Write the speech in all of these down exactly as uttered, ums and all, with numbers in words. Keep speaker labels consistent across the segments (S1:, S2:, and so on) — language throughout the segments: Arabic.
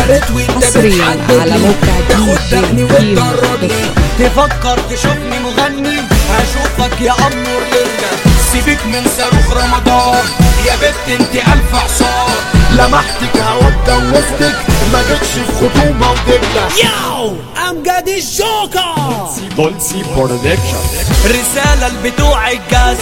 S1: ريت وانت
S2: حصرياً على موقع
S1: تاخد
S2: دي
S1: دقني
S2: جي
S1: وتدرجني. تفكر تشوفني مغني هشوفك يا امور لله. سيبك من صاروخ رمضان يا بنت انت الف حصان.
S3: لمحتك هوا اتجوزتك ما جتش في خطوبه ودبله.
S1: ياو امجد الجوكر
S3: دولسي برودكشن.
S1: رسالة لبتوع الجاز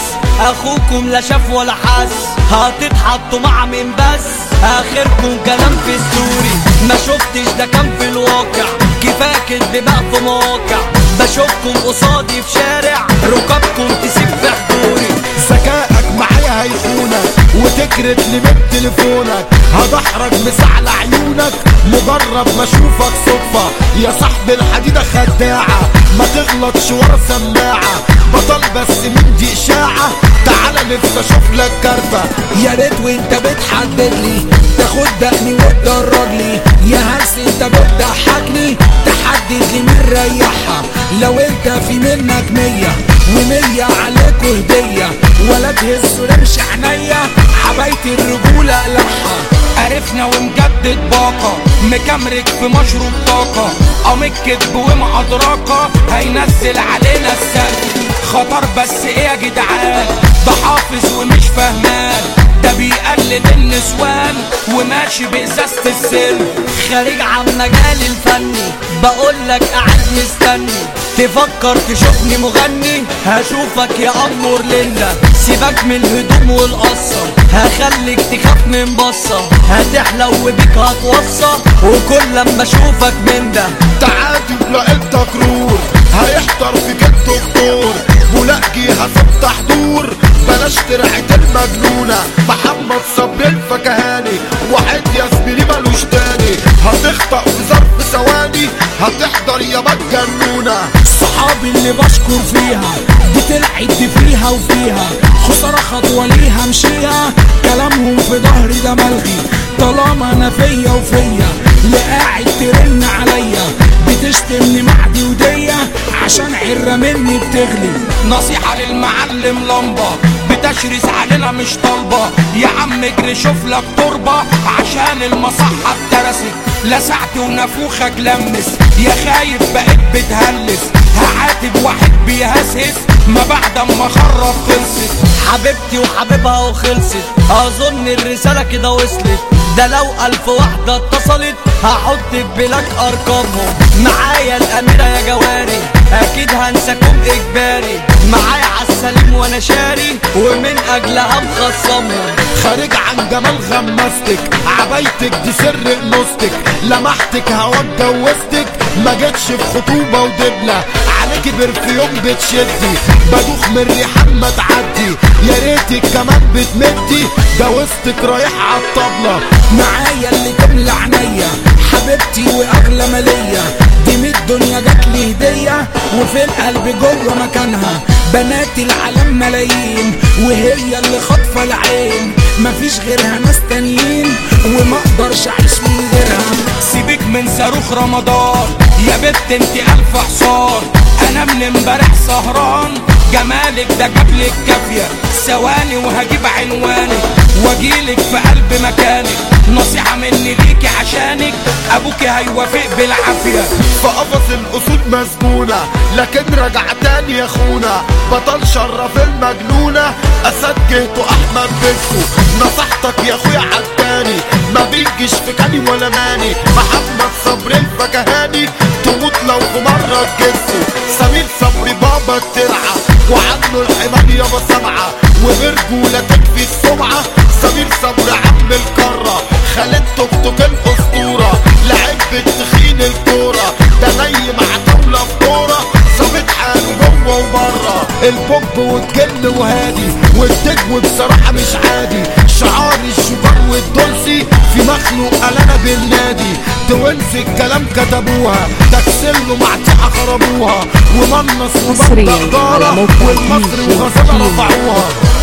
S1: اخوكم لا شاف ولا حس. هتتحطوا مع مين بس اخركم كلام في ستوري. ما شفتش ده كان في الواقع كفاية كدب بقى في مواقع. بشوفكم قصادي في شارع ركابكم تسيب في حضوري.
S3: ذكائك معايا هيخونك وتكرت لي من تليفونك. هدحرج مسعل عيونك مجرد ما اشوفك صدفة. يا صاحب الحديدة خداعة ما تغلطش ورا سماعة. بطل بس من دي اشاعة تعالى نفسي اشوف لك كارفة.
S1: يا ريت وانت بتحدد لي تاخد دقني وتدرج لي. يا هلس انت بتضحكني تحدد لي مين ريحها. لو انت في منك مية ومية عليكوا هدية ولا تهزوا رمش عينيا. حبايتي الرجولة قلعها عرفنا ومجدد باقة. مكمرك في مشروب طاقة قام الكدب ومع أدراكة هينزل علينا السد. خطر بس ايه يا جدعان ده حافظ ومش فهمان. ده بيقلد النسوان وماشي بإزازة السن. خارج عن مجال الفني بقولك قاعد مستني. تفكر تشوفني مغني هشوفك يا أمور لله. سيبك من الهدوم والقصة هخليك تخاف من بصة. هتحلو بيك هتوصى وكل لما اشوفك من ده
S3: تعاتب لقيت تكرور هيحضر فيك الدكتور. ملاقي هفتح دور بلاش ترعة المجنونة. محمد صبري الفكهاني واحد يا زميلي ملوش تاني. هتخطأ في ظرف ثواني هتحضر يا مجنونة.
S1: صحابي اللي بشكر فيها دي طلعت دي فيها وفيها. خسارة خطوة ليها مشيها كلامهم في ظهري ده ملغي. طالما انا فيا وفيا اللي قاعد ترن عليا بتشتمني معدي ودية عشان عرة مني بتغلي. نصيحة للمعلم لمبة بتشرس علينا مش طالبة. يا عم اجري شوف لك تربة عشان المصحة اترست. لسعت ونافوخك لمس يا خايف بقيت بتهلس. هعاتب واحد بيهسهس ما بعد اما خرب خلصت. حبيبتي وحبيبها وخلصت اظن الرسالة كده وصلت. ده لو الف واحدة اتصلت هحط في بلاك ارقامهم. معايا الاميرة يا جواري اكيد هنساكم اجباري. معايا عالسليم وانا شاري ومن اجلها مخصمهم.
S3: خارج عن جمال غمستك عبايتك دي سر انوستك. لمحتك هوا اتجوزتك ما جتش في خطوبة ودبلة. عليكي برفيوم بتشدي بدوخ من ريحان ما تعدي. يا ريتك كمان بتمدي ده وسطك رايح عالطبلة.
S1: معايا اللي تملى عينيا حبيبتي واغلى مالية. دي من الدنيا جاتلي هدية وفي القلب جوه مكانها. بنات العالم ملايين وهي اللي خاطفة العين. مفيش غيرها ناس تانيين وما اقدرش اعيش من غيرها. سيبك من صاروخ رمضان يا بنت انت الف حصان. انا من امبارح سهران جمالك ده جابلك كافية. ثواني وهجيب عنوانك واجيلك في قلب مكانك. نصيحة مني ليكي عشانك ابوكي هيوافق بالعافية.
S3: في قفص الاسود مسجونة لكن رجع تاني يا اخونا. بطل شرف المجنونة اسد جهته احمد بيكو. نصحتك يا اخويا عالتاني ما بيجيش في كاني ولا ماني. محمد صبري الفكهاني تموت لو في مرة تجسه. سمير صبري بابا الترعة وعنه الحمام يابا سمعة. وبرجولة تكفي السمعة سمير صبري عم الكرة. خالد توك توك الاسطورة لعب بالتخين الكورة. ده نايم عتاولة في كورة صابت حاله جوه وبره. البوب والجن وهادي والدجو بصراحة مش عادي. شعار الشجار والدولسي في مخلوق قلنا بالنادي. توينز الكلام كتبوها تكسله مع تيحة خربوها. ومنص وبنت إدارة والمصري وغزالة رفعوها.